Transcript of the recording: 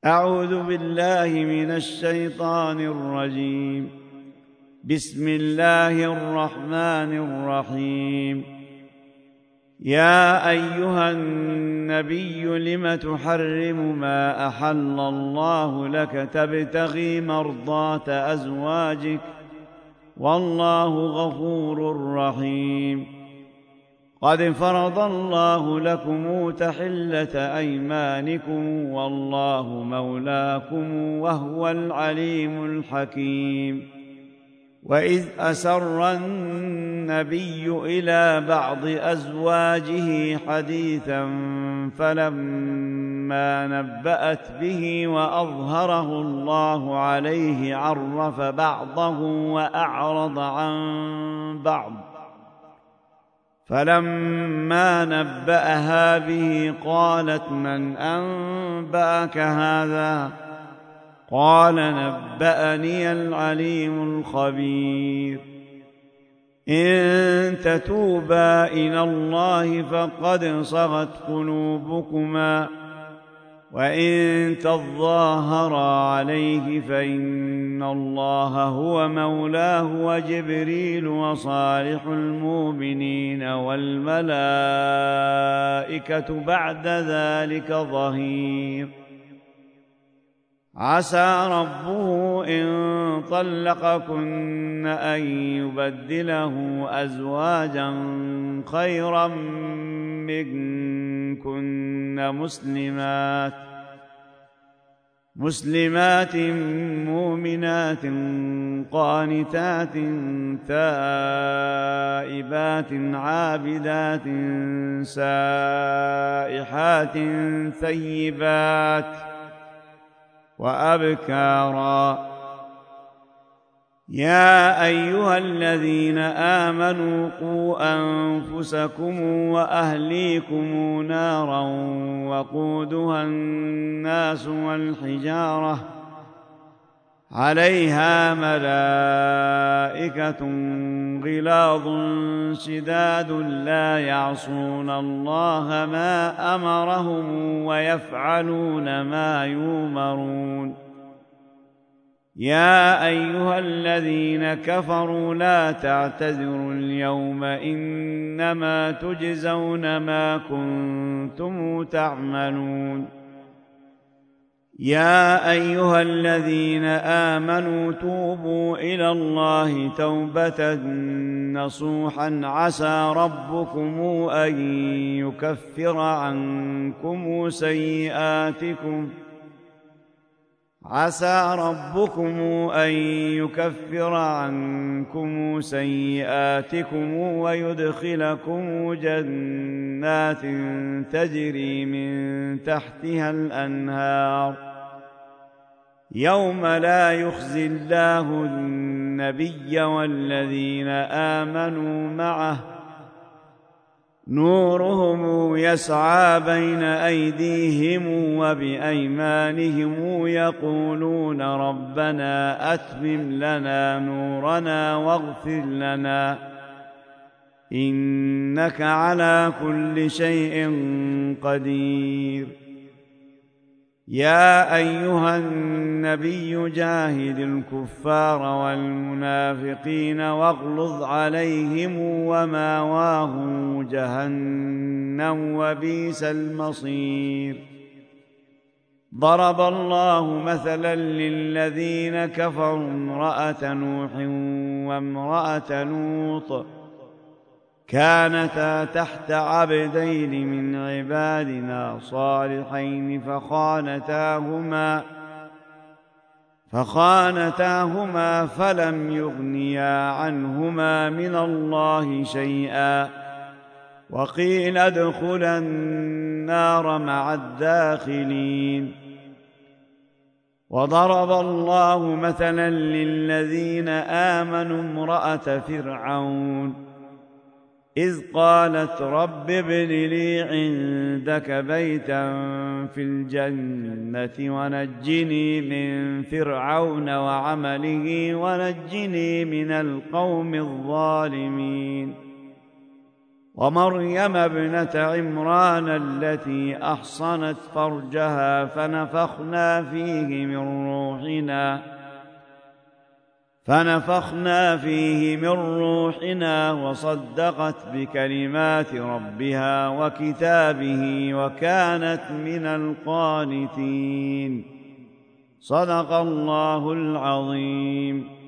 أعوذ بالله من الشيطان الرجيم. بسم الله الرحمن الرحيم. يا أيها النبي لم تحرم ما أحل الله لك تبتغي مرضات أزواجك والله غفور رحيم. قد فرض الله لكم تحلة أيمانكم والله مولاكم وهو العليم الحكيم. وإذ أسر النبي إلى بعض أزواجه حديثا فلما نبأت به وأظهره الله عليه عرف بعضه وأعرض عن بعض، فلما نبأها به قالت من أنبأك هذا؟ قال نبأني العليم الخبير. إن تتوبا إلى الله فقد صغت قلوبكما وإن تظاهرا عليه فإن الله هو مولاه وجبريل وصالح المؤمنين والملائكة بعد ذلك ظهير. عسى ربه إن طلقكن أن يبدله أزواجا خيرا منكن مسلمات مؤمنات قانتات تائبات عابدات سائحات ثيبات وأبكارا. يا أيها الذين آمنوا قوا أنفسكم وأهليكم نارا وقودها الناس والحجارة عليها ملائكة غلاظ شداد لا يعصون الله ما أمرهم ويفعلون ما يؤمرون. يا أيها الذين كفروا لا تعتذروا اليوم إنما تجزون ما كنتم تعملون. يا أيها الذين آمنوا توبوا إلى الله توبة نصوحا عسى ربكم أن يكفر عنكم سيئاتكم ويدخلكم جنات تجري من تحتها الأنهار يوم لا يخزي الله النبي والذين آمنوا معه نورهم يسعى بين أيديهم وبأيمانهم يقولون ربنا أتمم لنا نورنا واغفر لنا إنك على كل شيء قدير. يا أيها النبي جاهد الكفار والمنافقين واغلظ عليهم ومأواهم جهنم وبئس المصير. ضرب الله مثلا للذين كفروا امرأة نوح وامرأة لوط كانتا تحت عبدين من عبادنا صالحين فخانتاهما فلم يغنيا عنهما من الله شيئا وقيل ادخلا النار مع الداخلين. وضرب الله مثلا للذين آمنوا امرأة فرعون إذ قالت رب ابن لي عندك بيتا في الجنة ونجني من فرعون وعمله ونجني من القوم الظالمين. ومريم ابنة عمران التي أحصنت فرجها فنفخنا فيه من روحنا وصدقت بكلمات ربها وكتابه وكانت من القانتين. صدق الله العظيم.